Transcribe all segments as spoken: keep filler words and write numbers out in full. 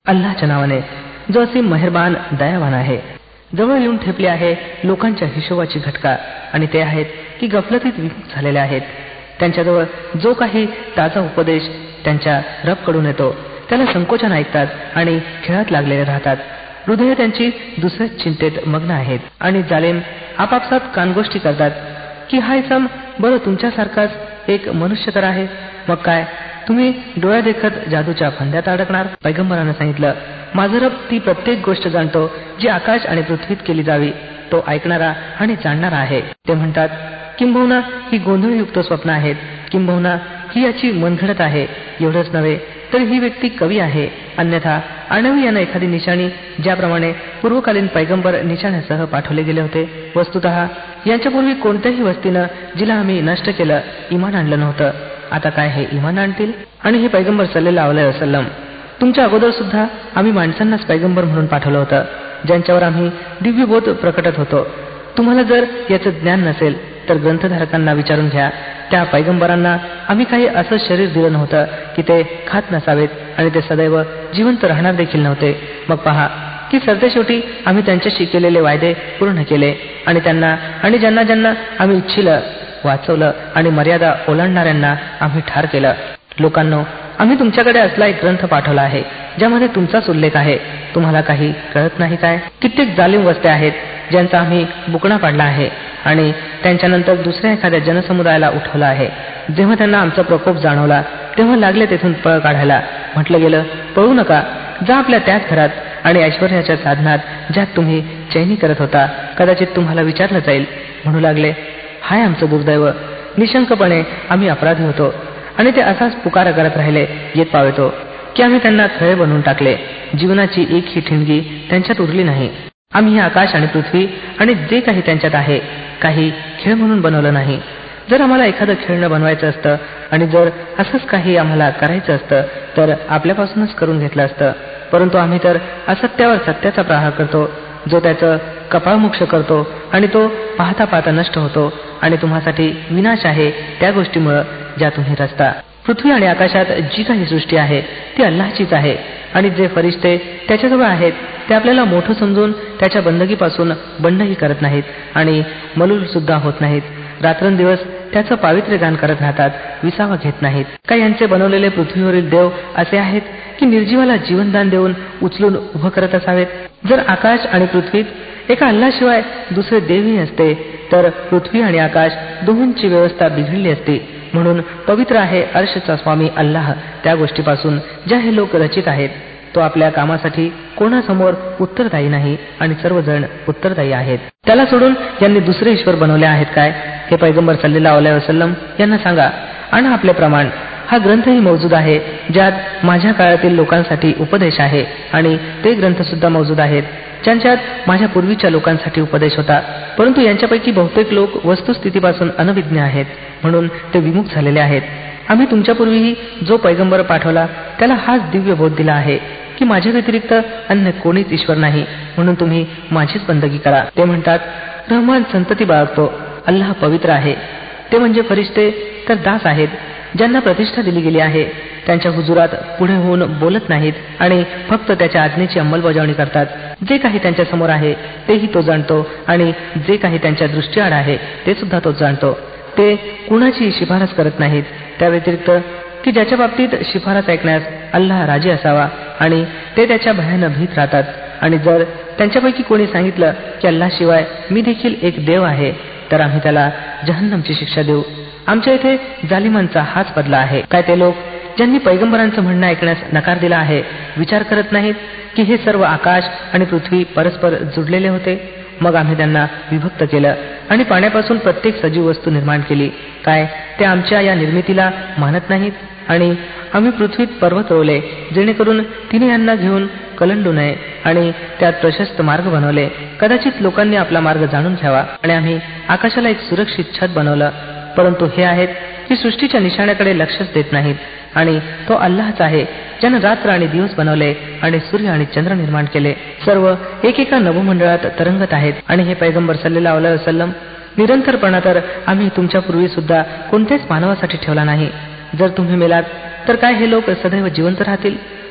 अल्लाहच्या नावाने जो असीम मेहरबान दयावान आहे. जवळ येऊन ठेपले आहे लोकांच्या हिशोबाची घटका, आणि ते आहेत की गफलतीत विमुख झालेले आहेत. त्यांच्याजवळ जो काही ताजा उपदेश त्यांच्या रबकडून येतो त्याला संकोचाने ऐकतात आणि खेळात लागलेले राहतात. हृदय त्यांची दुसऱ्याच चिंतेत मग्न आहेत आणि जालिम आपापसात कानगोष्टी करतात की हा इसम बरं तुमच्यासारखाच एक मनुष्य तर आहे. मग काय तुम्ही डोळ्या देखत जादूच्या फंद्यात अडकणार. पैगंबरानं सांगितलं, माझं रब ती प्रत्येक गोष्ट जाणतो जी आकाश आणि पृथ्वीत केली जावी. तो ऐकणारा आणि जाणणारा आहे. ते म्हणतात, किंबहुना ही गोंधळयुक्त स्वप्न आहेत, किंबहुना ही याची मनघडत आहे. एवढंच नव्हे तर ही व्यक्ती कवी आहे. अन्यथा आणावी यानं एखादी निशाणी, ज्याप्रमाणे पूर्वकालीन पैगंबर निशाण्यासह पाठवले गेले होते. वस्तुतः यांच्यापूर्वी कोणत्याही वस्तीनं जिला आम्ही नष्ट केलं इमान आणलं नव्हतं. आता काय हे इमान आणतील? आणि हे पैगंबर सल्लल्लाहु अलैहि वसल्लम, तुमच्या अगोदर सुद्धा आम्ही माणसांनाच पैगंबर म्हणून पाठवलं होतं, ज्यांच्यावर आम्ही दिव्यबोध प्रकटत होतो. तुम्हाला जर याचं ज्ञान नसेल तर ग्रंथधारकांना विचारून घ्या. त्या पैगंबरांना आम्ही काही असं शरीर दिलं नव्हतं की ते खात नसावेत आणि ते सदैव जिवंत राहणार देखील नव्हते. मग पहा की सरतेशेवटी आम्ही त्यांच्याशी केलेले वायदे पूर्ण केले आणि त्यांना आणि ज्यांना ज्यांना आम्ही इच्छिलं वाचवलं आणि मर्यादा ओलांडणाऱ्यांना आम्ही ठार केलं. लोकांनो, आम्ही तुमच्याकडे असला एक ग्रंथ पाठवला आहे ज्यामध्ये तुमचाच उल्लेख आहे. तुम्हाला काही कळत नाही काय? कित्येक जालिम वस्त्या आहेत ज्यांचा आम्ही बुकणा पाडला आहे आणि त्यांच्यानंतर दुसऱ्या एखाद्या जनसमुदायाला उठवला आहे. जेव्हा त्यांना आमचा प्रकोप जाणवला तेव्हा लागले तेथून पळ काढायला. म्हटलं गेलं, पळू नका, जा आपल्या त्याच घरात आणि ऐश्वर्याच्या साधनात ज्यात तुम्ही चैनी करत होता. कदाचित तुम्हाला विचारलं जाईल. म्हणू लागले, हाय आमचं दुर्दैव, निशंकपणे आम्ही अपराधी होतो. आणि ते असाच पुकारा करत राहिले येत पावेतो की आम्ही त्यांना खळे बनवून टाकले. जीवनाची एक ही ठिणगी त्यांच्यात उरली नाही. आम्ही हे आकाश आणि पृथ्वी आणि जे काही त्यांच्यात आहे काही खेळ म्हणून बनवलं नाही. जर आम्हाला एखादं खेळणं बनवायचं असतं आणि जर असंच काही आम्हाला करायचं असतं तर आपल्यापासूनच करून घेतलं असतं. परंतु आम्ही तर असत्यावर सत्याचा प्रहार करतो, जो त्याचं कपाळमोक्ष करतो आणि तो पाहता पाहता नष्ट होतो. आणि तुम्हासाठी विनाश आहे त्या गोष्टीमुळं ज्या तुम्ही रचता. पृथ्वी आणि आकाशात जी काही सृष्टी आहे ती अल्लाहचीच आहे आणि जे फरिश्ते त्याच्याजवळ आहेत ते आपल्याला मोठं समजून त्याच्या बंदगीपासून बंडही करत नाहीत आणि मलूल सुद्धा होत नाहीत. रात्रंदिवस त्याचं पावित्र्य गान करत राहतात, विसावा घेत नाहीत. का यांचे बनवलेले पृथ्वीवरील देव असे आहेत की निर्जीवाला जीवनदान देऊन उचलून उभं करत असावेत? जर आकाश आणि पृथ्वीत एका अल्लाशिवाय दुसरे देवही असते तर पृथ्वी आणि आकाश दोहोंची व्यवस्था बिघडली असती. म्हणून पवित्र आहे अर्शचा स्वामी अल्लाह त्या गोष्टीपासून ज्या हे लोक रचित आहेत. तो आपल्या कामासाठी कोणासमोर उत्तरदायी नाही आणि सर्वजण उत्तरदायी आहेत. त्याला सोडून यांनी दुसरे ईश्वर बनवले आहेत काय? हे पैगंबर सल्लल्लाहु अलैहि वसल्लम यांना सांगा. आणि आपले प्रमाण हा ग्रंथही मौजूद आहे ज्यात माझ्या काळातील लोकांसाठी उपदेश आहे आणि ते ग्रंथ सुद्धा मौजूद आहेत ज्यांच्यात माझ्या पूर्वीच्या लोकांसाठी उपदेश होता. परंतु यांच्यापैकी बहुतेक लोक वस्तुस्थितीपासून अनभिज्ञ आहेत म्हणून ते विमुख झालेले आहेत. आम्ही तुमच्यापूर्वीही जो पैगंबर पाठवला त्याला हाच दिव्य बोध दिला आहे की माझ्या व्यतिरिक्त अन्य कोणीच ईश्वर नाही, म्हणून तुम्ही माझीच बंदगी करा. ते म्हणतात, रहमान संतती बाळगतो, अल्लाह पवित्र आहे. ते म्हणजे फरिश्ते तर दास आहेत ज्यांना प्रतिष्ठा दिली गेली आहे. त्यांच्या हुजुरात पुढे होऊन बोलत नाहीत आणि फक्त त्याच्या आज्ञेची अंमलबजावणी करतात. जे काही त्यांच्या समोर आहे तेही तो जाणतो आणि जे काही त्यांच्या दृष्टीआड आहे ते सुद्धा तो जाणतो. ते कुणाची शिफारस करत नाहीत त्या व्यतिरिक्त की ज्याच्या बाबतीत शिफारस ऐकण्यास अल्लाह राजी असावा आणि ते त्याच्या भयानं भीत राहतात. आणि जर त्यांच्यापैकी कोणी सांगितलं की अल्लाशिवाय मी देखील एक देव आहे तर आम्ही त्याला जहन्नमची शिक्षा देऊ. आमच्या इथे जालिमांचा हाच बदला आहे. काय ते लोक ज्यांनी पैगंबरांचं म्हणणं ऐकण्यास नकार दिला आहे विचार करत नाहीत की हे सर्व आकाश आणि पृथ्वी परस्पर जुडलेले होते? मग आम्ही त्यांना विभक्त केलं आणि पाण्यापासून प्रत्येक सजीव वस्तू निर्माण केली. काय ते आमच्या या निर्मितीला मानत नाहीत? आणि आम्ही पृथ्वीत पर्वत रोवले जेणेकरून तिने यांना घेऊन कलंडू नये आणि त्यात प्रशस्त मार्ग बनवले. कदाचित लोकांनी आपला मार्ग जाणून घ्यावा. आणि आम्ही आकाशाला एक सुरक्षित छत बनवलं. परंतु हे आहेत की सृष्टीच्या निशाण्याकडे लक्षच देत नाहीत. आणि तो अल्लाहच आहे ज्यानं रात्र आणि दिवस बनवले आणि सूर्य आणि चंद्र निर्माण केले. सर्व एकेका नभोमंडळात तरंगत आहेत. आणि हे पैगंबर सल्लल्लाहु अलैहि वसल्लम, निरंतरपणा तर आम्ही तुमच्यापूर्वी सुद्धा कोणत्याच मानवासाठी ठेवला नाही. जर तुम्ही मेलात तर काय हे लोक सदैव जिवंत राहतील?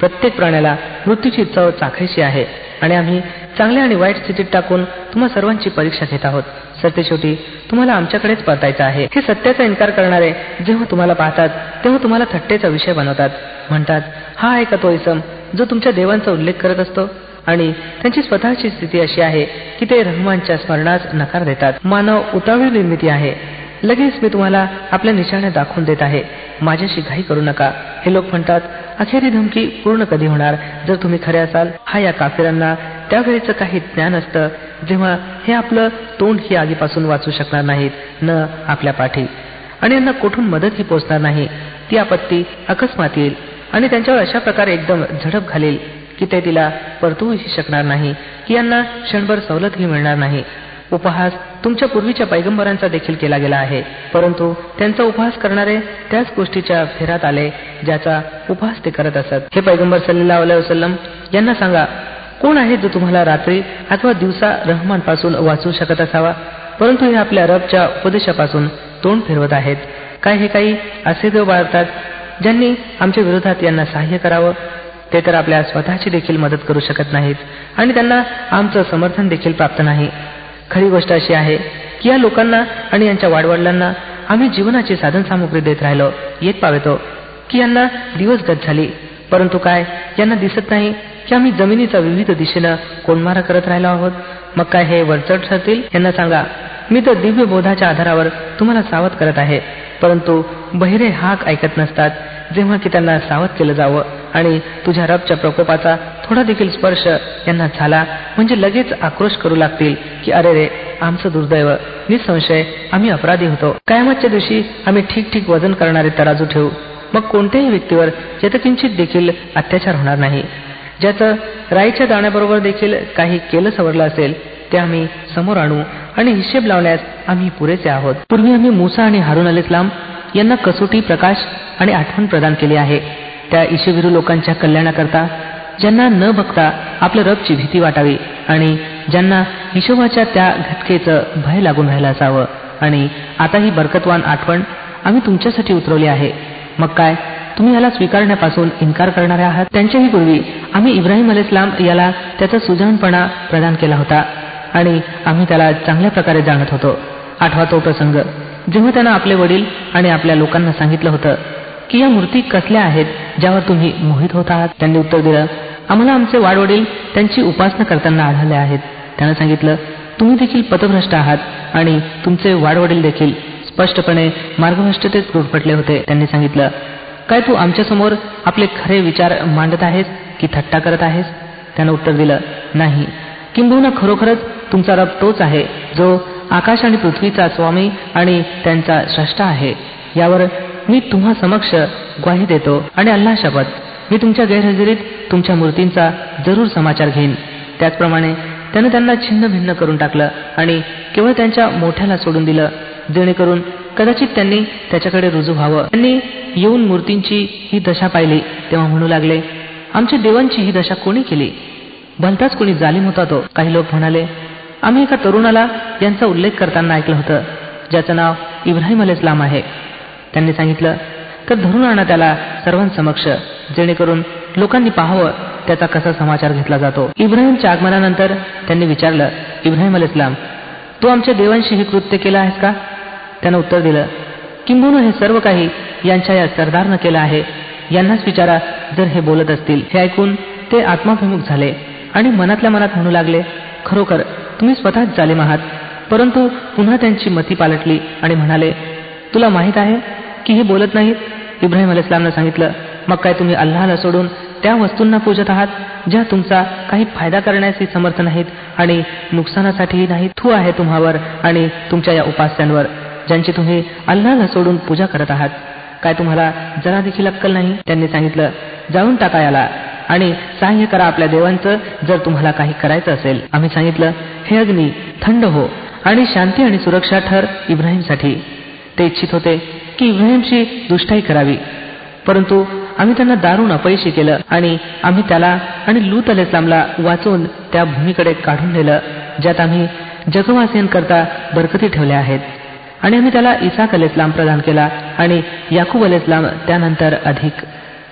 प्रत्येक प्राण्याला मृत्यूची चव चाखायची आहे आणि आम्ही चांगल्या आणि वाईट स्थितीत टाकून तुम्हा सर्वांची परीक्षा घेत आहोत. सरतेशेवटी तुम्हाला आमच्याकडेच परतायचं आहे. हे सत्याचा इन्कार करणारे जेव्हा तुम्हाला पाहतात तेव्हा तुम्हाला थट्टेचा विषय बनवतात. म्हणतात, हा आहे का तो इसम जो तुमच्या देवांचा उल्लेख करत असतो? आणि त्यांची स्वतःची स्थिती अशी आहे की ते रहमानच्या स्मरणास नकार देतात. मानव उतावळी निर्मिती आहे. लगेच मी तुम्हाला आपल्या निशाण्या दाखवून देत आहे, माझ्याशी घाई करू नका. हे लोक म्हणतात, अखेरी धमकी पूर्ण कधी होणार जर तुम्ही खरे असाल? हा या काफिरांना त्यावेळेचं काही ज्ञान असतं जेव्हा हे आपलं तोंड ही आगीपासून वाचू शकणार नाहीत, न आपल्या पाठी, आणि यांना कुठून मदतही पोचणार नाही. ती आपत्ती अकस्मात येईल आणि त्यांच्यावर अशा प्रकारे एकदम झडप घालेल की ते तिला परतवूही शकणार नाही, की यांना क्षणभर सवलतही मिळणार नाही. उपहास तुमच्या पूर्वीच्या पैगंबरांचा देखील केला गेला आहे, परंतु त्यांचा उपहास करणारे त्याच गोष्टीच्या फेरात आले ज्याचा उपहास ते करत असत. हे पैगंबर सल्लल्लाहु अलैहि वसल्लम यांना सांगा, कोण आहे जो तुम्हाला रात्री अथवा दिवसा रहमान पासून वाचवू शकत असावा? परंतु हे आपल्या रबच्या उपदेशापासून तोंड फिरवत आहेत. काय हे काही असे देव बाळगतात ज्यांनी आमच्या विरोधात यांना सहाय्य करावं? ते तर आपल्या स्वतःची देखील मदत करू शकत नाहीत आणि त्यांना आमचं समर्थन देखील प्राप्त नाही. खरी गोष्ट अशी आहे की या लोकांना आणि यांच्या वाडवडिलांना आम्ही जीवनाची साधन सामुग्री देत राहिलो येत पावेतो की यांना दिवसगत झाली, परंतु काय यांना दिसत नाही की आम्ही जमिनीचा विविध दिशेनं कोंडमारा करत राहिलो आहोत? मग काय हे वरचढ ठरतील? यांना सांगा, मी तर दिव्य बोधाच्या आधारावर तुम्हाला सावध करत आहे, परंतु बहिरे हाक ऐकत नसतात. जेव्हा की त्यांना सावध केलं जावं आणि तुझ्या रबच्या प्रकोपाचा थोडा देखील स्पर्श यांना झाला म्हणजे लगेच आक्रोश करू लागतील की अरे रे, आमचं दुर्दैव, निसंशय आम्ही अपराधी होतो. कयामतच्या दिवशी आम्ही ठीक ठीक वजन करणारे तराजू ठेवू. मग कोणत्याही व्यक्तीवर यथकिंचित देखील अत्याचार होणार नाही. ज्याचं राईच्या दाण्याबरोबर देखील काही केलं सवरलं असेल ते आम्ही समोर आणू आणि हिशेब लावण्यास आम्ही पुरेसे आहोत. पूर्वी आम्ही मूसा आणि हारून अलैहिस्सलाम यांना कसोटी, प्रकाश आणि आठवण प्रदान केली आहे, त्या ईशविरू लोकांच्या कल्याणाकरता ज्यांना न बघता आपल्या रबची भीती वाटावी आणि ज्यांना हिशोबाच्या त्या घटकेचं भय लागून राहिलं असावं. आणि आता ही बरकतवान आठवण आम्ही तुमच्यासाठी उतरवली आहे. मग काय तुम्ही याला स्वीकारण्यापासून इन्कार करणारे आहात? त्यांच्याही पूर्वी आम्ही इब्राहिम अलैहिस्सलाम याला त्याचा सुजाणपणा प्रदान केला होता आणि आम्ही त्याला चांगल्या प्रकारे जाणत होतो. आठवा तो प्रसंग जेव्हा त्यानं आपले वडील आणि आपल्या लोकांना सांगितलं होतं की या मूर्ती कसल्या आहेत ज्यावर तुम्ही मोहित होत आहात? त्यांनी उत्तर दिलं, आम्हाला आमचे वाडवडील त्यांची उपासना करताना आढळले आहेत. त्यानं सांगितलं, तुम्ही देखील पथभ्रष्ट आहात आणि तुमचे वाडवडील देखील स्पष्टपणे मार्गभ्रष्टतेत गुरफटले होते. त्यांनी सांगितलं, काय तू आमच्यासमोर आपले खरे विचार मांडत आहेस की थट्टा करत आहेस? त्यानं उत्तर दिलं, नाही, किंबहुना खरोखरच तुमचा रब तोच आहे जो आकाश आणि पृथ्वीचा स्वामी आणि त्यांचा स्रष्टा आहे. यावर मी तुम्हा समक्ष ग्वाही देतो आणि अल्लाह शपथ, मी तुमच्या गैरहजेरीत तुमच्या मूर्तींचा जरूर समाचार घेईन. त्याचप्रमाणे त्यानं त्यांना छिन्न भिन्न करून टाकलं आणि केवळ त्यांच्या मोठ्याला सोडून दिलं, जेणेकरून कदाचित त्यांनी त्याच्याकडे रुजू व्हावं. त्यांनी येऊन मूर्तींची ही दशा पाहिली तेव्हा म्हणू लागले, आमच्या देवांची ही दशा कोणी केली? भलताच कोणी जालिम होता तो. काही लोक म्हणाले, आम्ही एका तरुणाला यांचा उल्लेख करताना ऐकलं होतं ज्याचं नाव इब्राहिम अलैहिस्सलाम आहे. त्यांनी सांगितलं, तर धरून आणा त्याला सर्वांसमक्ष, जेणेकरून लोकांनी पाहावं त्याचा कसा समाचार घेतला जातो. इब्राहिमच्या आगमनानंतर त्यांनी विचारलं, इब्राहिम अलैहिस्सलाम, तू आमच्या देवांशी हे कृत्य केलं आहेस का? त्यानं उत्तर दिलं, किंबहुना हे सर्व काही यांच्या या सरदारनं केलं आहे. यांनाच विचारा जर हे बोलत असतील. हे ऐकून ते आत्माभिमुख झाले आणि मनातल्या मनात म्हणू लागले, खरोखर तुम्ही स्वतःच जालिम आहात. परंतु पुन्हा त्यांची मती पालटली आणि म्हणाले, तुला माहित आहे की हे बोलत नाहीत? इब्राहिम अलैहिस्सलामनं सांगितलं, मग काय तुम्ही अल्लाहला सोडून त्या वस्तूंना पूजत आहात ज्या तुमचा काही फायदा करण्यासही समर्थ नाहीत आणि नुकसानासाठीही नाहीत? थू आहे तुम्हावर आणि तुमच्या या उपास्यांवर ज्यांची तुम्ही अल्लाहला सोडून पूजा करत आहात. काय तुम्हाला जरा देखील अक्कल नाही? त्यांनी सांगितलं, जाळून टाका याला आणि सहाय्य करा आपल्या देवांचं जर तुम्हाला काही करायचं असेल. आम्ही सांगितलं, हे अग्नी थंड हो आणि शांती आणि सुरक्षा ठर इब्राहिमसाठी. ते इच्छित होते की इब्राहिमची दुष्टाई करावी, परंतु आम्ही त्यांना दारुण अपयशी केलं आणि आम्ही त्याला आणि लूत अलैहिस्सलामला वाचवून त्या भूमीकडे काढून नेलं ज्यात आम्ही जगवासियांकरता बरकती ठेवल्या आहेत. आणि आम्ही त्याला इसाक अलैहिस्सलाम प्रदान केला आणि याकूब अलैहिस्सलाम त्यानंतर अधिक.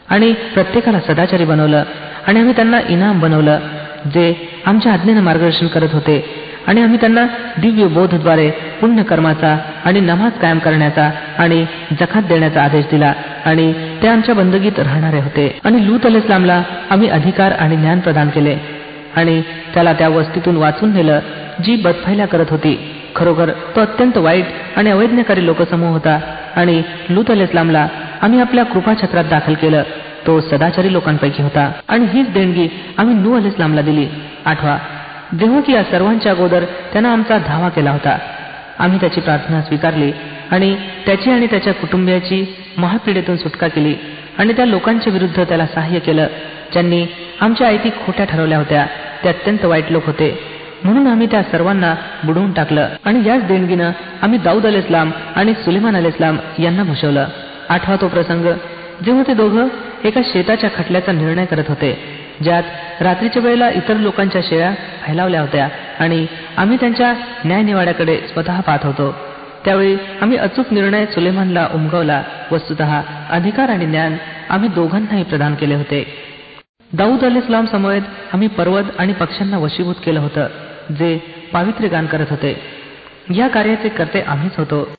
आणि प्रत्येकाला सदाचारी बनवलं आणि आम्ही त्यांना इनाम बनवलं जे आमच्या आज्ञेने मार्गदर्शन करत होते आणि आम्ही त्यांना दिव्य बोधद्वारे पुण्य कर्माचा आणि नमाज कायम करण्याचा आणि जकात देण्याचा आदेश दिला आणि ते आमच्या बंदगीत राहणारे होते. आणि लूत अलैहिस्सलामला आम्ही अधिकार आणि ज्ञान प्रदान केले आणि त्याला त्या वस्तीतून वाचून नेलं जी बदफैल्या करत होती. खरोखर तो अत्यंत वाईट आणि अवैज्ञाकारी लोकसमूह होता. आणि लूत अलैहिस्सलामला आम्ही आपल्या कृपाछत्रात दाखल केलं. तो सदाचारी लोकांपैकी होता. आणि हीच देणगी आम्ही नूह अलैहिस्सलामला दिली. आठवा, जेव्हा की या सर्वांच्या अगोदर त्यानं आमचा धावा केला होता, आम्ही त्याची प्रार्थना स्वीकारली आणि त्याची आणि त्याच्या कुटुंबियाची महापीडेतून सुटका केली आणि त्या लोकांच्या विरुद्ध त्याला सहाय्य केलं ज्यांनी आमच्या आयती खोट्या ठरवल्या होत्या. ते अत्यंत वाईट लोक होते, म्हणून आम्ही त्या सर्वांना बुडवून टाकलं. आणि याच देणगीनं आम्ही दाऊद अलैहिस्सलाम आणि सुलेमान अलैहिस्सलाम यांना भूषवलं. आठवा तो प्रसंग जेव्हा ते दोघं एका शेताच्या खटल्याचा निर्णय करत होते ज्यात रात्रीच्या वेळेला इतर लोकांच्या शेळ्या फैलावल्या होत्या आणि आम्ही त्यांच्या न्यायनिवाड्याकडे स्वतः पाहत होतो. त्यावेळी आम्ही अचूक निर्णय सुलेमानला उमगवला. वस्तुतः अधिकार आणि ज्ञान आम्ही दोघांनाही प्रदान केले होते. दाऊद अलैहिस्सलाम समवेत आम्ही पर्वत आणि पक्ष्यांना वशीभूत केलं होतं जे पावित्र्य गान करत होते. या कार्याचे करते आम्हीच होतो.